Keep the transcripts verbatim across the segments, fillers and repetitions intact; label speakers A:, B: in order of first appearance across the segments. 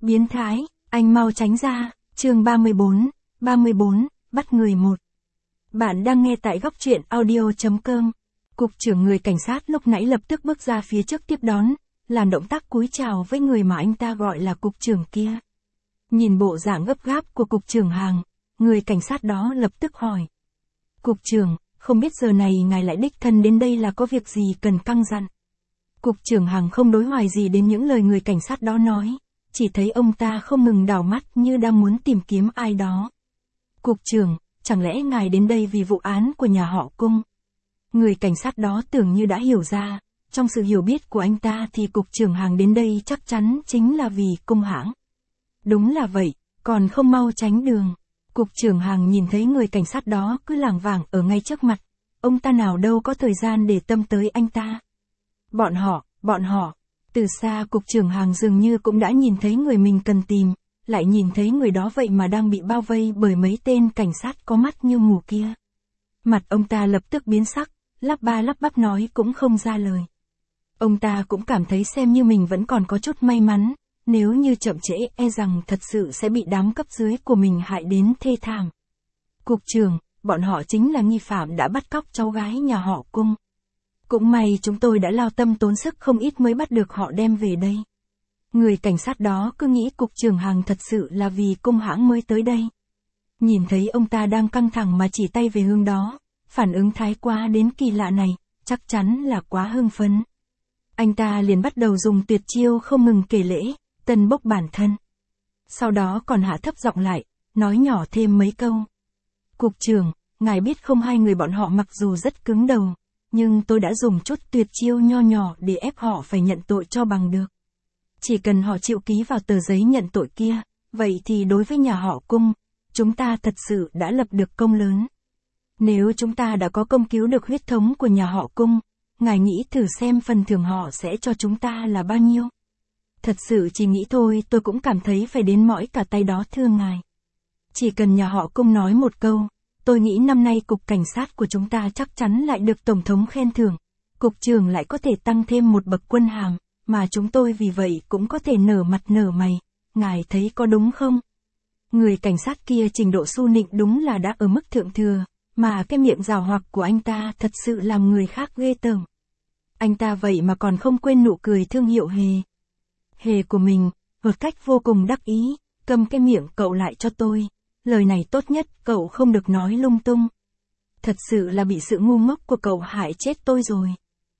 A: Biến thái, anh mau tránh ra, chương ba mươi bốn, ba mươi bốn, bắt người một. Bạn đang nghe tại góc truyện audio.com. Cục trưởng người cảnh sát lúc nãy lập tức bước ra phía trước tiếp đón, làm động tác cúi chào với người mà anh ta gọi là cục trưởng kia. Nhìn bộ dạng gấp gáp của cục trưởng Hàng, người cảnh sát đó lập tức hỏi. Cục trưởng, không biết giờ này ngài lại đích thân đến đây là có việc gì cần căn dặn. Cục trưởng Hàng không đối hoài gì đến những lời người cảnh sát đó nói, chỉ thấy ông ta không ngừng đảo mắt như đang muốn tìm kiếm ai đó. Cục trưởng, chẳng lẽ ngài đến đây vì vụ án của nhà họ Cung? Người cảnh sát đó tưởng như đã hiểu ra, trong sự hiểu biết của anh ta thì cục trưởng Hàng đến đây chắc chắn chính là vì Cung hãng. Đúng là vậy, còn không mau tránh đường. Cục trưởng Hàng nhìn thấy người cảnh sát đó cứ lảng vảng ở ngay trước mặt, ông ta nào đâu có thời gian để tâm tới anh ta. Bọn họ, bọn họ, từ xa cục trưởng Hàng dường như cũng đã nhìn thấy người mình cần tìm, lại nhìn thấy người đó vậy mà đang bị bao vây bởi mấy tên cảnh sát có mắt như mù kia. Mặt ông ta lập tức biến sắc, lắp ba lắp bắp nói cũng không ra lời. Ông ta cũng cảm thấy xem như mình vẫn còn có chút may mắn, nếu như chậm trễ e rằng thật sự sẽ bị đám cấp dưới của mình hại đến thê thảm. Cục trưởng, bọn họ chính là nghi phạm đã bắt cóc cháu gái nhà họ Cung. Cũng may chúng tôi đã lao tâm tốn sức không ít mới bắt được họ đem về đây. Người cảnh sát đó cứ nghĩ cục trưởng Hàng thật sự là vì Cung hãng mới tới đây. Nhìn thấy ông ta đang căng thẳng mà chỉ tay về hướng đó, phản ứng thái quá đến kỳ lạ này, chắc chắn là quá hưng phấn. Anh ta liền bắt đầu dùng tuyệt chiêu không ngừng kể lễ, tân bốc bản thân. Sau đó còn hạ thấp giọng lại, nói nhỏ thêm mấy câu. Cục trưởng, ngài biết không, hai người bọn họ mặc dù rất cứng đầu, nhưng tôi đã dùng chút tuyệt chiêu nho nhỏ để ép họ phải nhận tội cho bằng được. Chỉ cần họ chịu ký vào tờ giấy nhận tội kia, vậy thì đối với nhà họ Cung, chúng ta thật sự đã lập được công lớn. Nếu chúng ta đã có công cứu được huyết thống của nhà họ Cung, ngài nghĩ thử xem phần thưởng họ sẽ cho chúng ta là bao nhiêu. Thật sự chỉ nghĩ thôi tôi cũng cảm thấy phải đến mỏi cả tay đó thưa ngài. Chỉ cần nhà họ Cung nói một câu, tôi nghĩ năm nay cục cảnh sát của chúng ta chắc chắn lại được Tổng thống khen thưởng. Cục trưởng lại có thể tăng thêm một bậc quân hàm, mà chúng tôi vì vậy cũng có thể nở mặt nở mày. Ngài thấy có đúng không? Người cảnh sát kia trình độ su nịnh đúng là đã ở mức thượng thừa, mà cái miệng giảo hoạt của anh ta thật sự làm người khác ghê tởm. Anh ta vậy mà còn không quên nụ cười thương hiệu hề. Hề của mình, một cách vô cùng đắc ý, cầm cái miệng cậu lại cho tôi. Lời này tốt nhất cậu không được nói lung tung. Thật sự là bị sự ngu ngốc của cậu hại chết tôi rồi.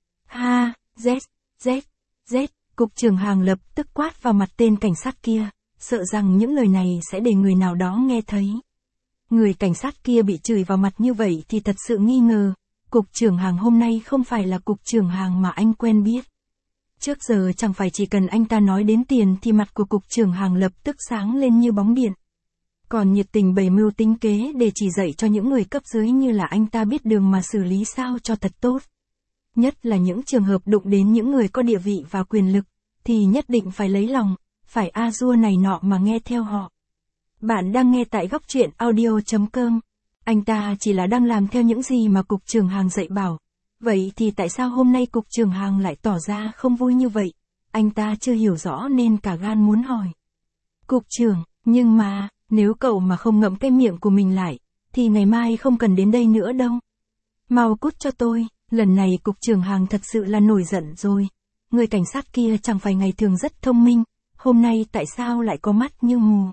A: Ha, Z, Z, Z, cục trưởng Hàng lập tức quát vào mặt tên cảnh sát kia, sợ rằng những lời này sẽ để người nào đó nghe thấy. Người cảnh sát kia bị chửi vào mặt như vậy thì thật sự nghi ngờ, cục trưởng Hàng hôm nay không phải là cục trưởng Hàng mà anh quen biết. Trước giờ chẳng phải chỉ cần anh ta nói đến tiền thì mặt của cục trưởng Hàng lập tức sáng lên như bóng điện. Còn nhiệt tình bày mưu tính kế để chỉ dạy cho những người cấp dưới như là anh ta biết đường mà xử lý sao cho thật tốt. Nhất là những trường hợp đụng đến những người có địa vị và quyền lực, thì nhất định phải lấy lòng, phải a dua này nọ mà nghe theo họ. Bạn đang nghe tại góc truyện audio.com. Anh ta chỉ là đang làm theo những gì mà cục trưởng Hàng dạy bảo. Vậy thì tại sao hôm nay cục trưởng Hàng lại tỏ ra không vui như vậy? Anh ta chưa hiểu rõ nên cả gan muốn hỏi. Cục trưởng, nhưng mà, nếu cậu mà không ngậm cái miệng của mình lại, thì ngày mai không cần đến đây nữa đâu. Mau cút cho tôi, lần này cục trưởng Hàng thật sự là nổi giận rồi. Người cảnh sát kia chẳng phải ngày thường rất thông minh, hôm nay tại sao lại có mắt như mù.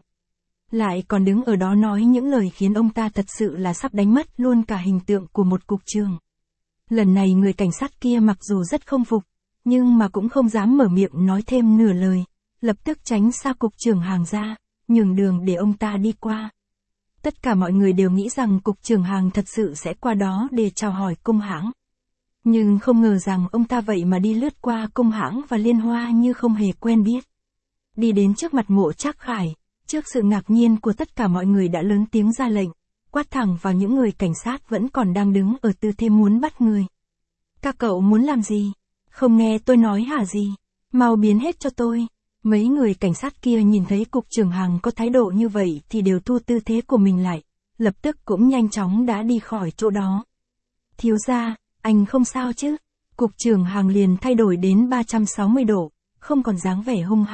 A: Lại còn đứng ở đó nói những lời khiến ông ta thật sự là sắp đánh mất luôn cả hình tượng của một cục trưởng. Lần này người cảnh sát kia mặc dù rất không phục, nhưng mà cũng không dám mở miệng nói thêm nửa lời, lập tức tránh xa cục trưởng Hàng ra, nhường đường để ông ta đi qua. Tất cả mọi người đều nghĩ rằng cục trưởng Hàng thật sự sẽ qua đó để chào hỏi Cung hãng. Nhưng không ngờ rằng ông ta vậy mà đi lướt qua Cung hãng và Liên Hoa như không hề quen biết. Đi đến trước mặt Mộ Trác Khải, trước sự ngạc nhiên của tất cả mọi người đã lớn tiếng ra lệnh, quát thẳng vào những người cảnh sát vẫn còn đang đứng ở tư thế muốn bắt người. Các cậu muốn làm gì? Không nghe tôi nói hả gì? Mau biến hết cho tôi. Mấy người cảnh sát kia nhìn thấy cục trưởng Hàng có thái độ như vậy thì đều thu tư thế của mình lại, lập tức cũng nhanh chóng đã đi khỏi chỗ đó. Thiếu gia, anh không sao chứ? Cục trưởng Hàng liền thay đổi đến ba trăm sáu mươi độ, không còn dáng vẻ hung hăng,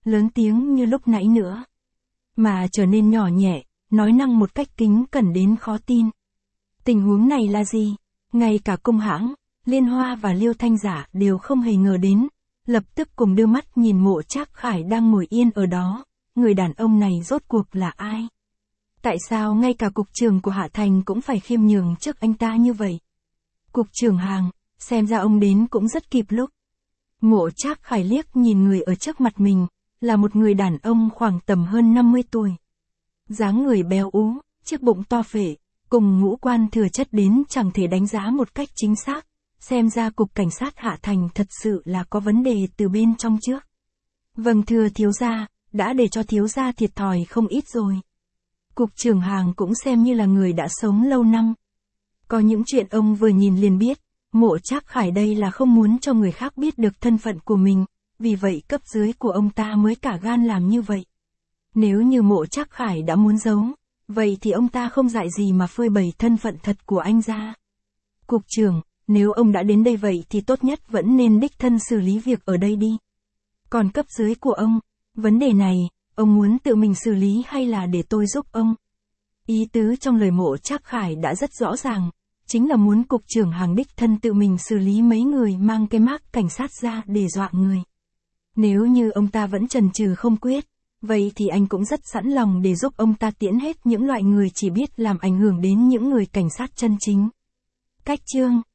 A: lớn tiếng như lúc nãy nữa. Mà trở nên nhỏ nhẹ, nói năng một cách kính cẩn đến khó tin. Tình huống này là gì? Ngay cả Công Hãng, Liên Hoa và Liêu Thanh Giả đều không hề ngờ đến, lập tức cùng đưa mắt nhìn Mộ Trác Khải đang ngồi yên ở đó, người đàn ông này rốt cuộc là ai? Tại sao ngay cả cục trưởng của Hạ Thành cũng phải khiêm nhường trước anh ta như vậy? Cục trưởng Hàng, xem ra ông đến cũng rất kịp lúc. Mộ Trác Khải liếc nhìn người ở trước mặt mình, là một người đàn ông khoảng tầm hơn năm mươi tuổi. Dáng người béo ú, chiếc bụng to phệ, cùng ngũ quan thừa chất đến chẳng thể đánh giá một cách chính xác. Xem ra cục cảnh sát Hạ Thành thật sự là có vấn đề từ bên trong trước. Vâng thưa thiếu gia, đã để cho thiếu gia thiệt thòi không ít rồi. Cục trưởng Hàng cũng xem như là người đã sống lâu năm. Có những chuyện ông vừa nhìn liền biết, Mộ Trác Khải đây là không muốn cho người khác biết được thân phận của mình, vì vậy cấp dưới của ông ta mới cả gan làm như vậy. Nếu như Mộ Trác Khải đã muốn giấu, vậy thì ông ta không dại gì mà phơi bày thân phận thật của anh ra. Cục trưởng, nếu ông đã đến đây vậy thì tốt nhất vẫn nên đích thân xử lý việc ở đây đi. Còn cấp dưới của ông, vấn đề này, ông muốn tự mình xử lý hay là để tôi giúp ông? Ý tứ trong lời Mộ Trác Khải đã rất rõ ràng, chính là muốn cục trưởng Hàng đích thân tự mình xử lý mấy người mang cái mác cảnh sát ra để dọa người. Nếu như ông ta vẫn chần chừ không quyết, vậy thì anh cũng rất sẵn lòng để giúp ông ta tiễn hết những loại người chỉ biết làm ảnh hưởng đến những người cảnh sát chân chính. Cách chương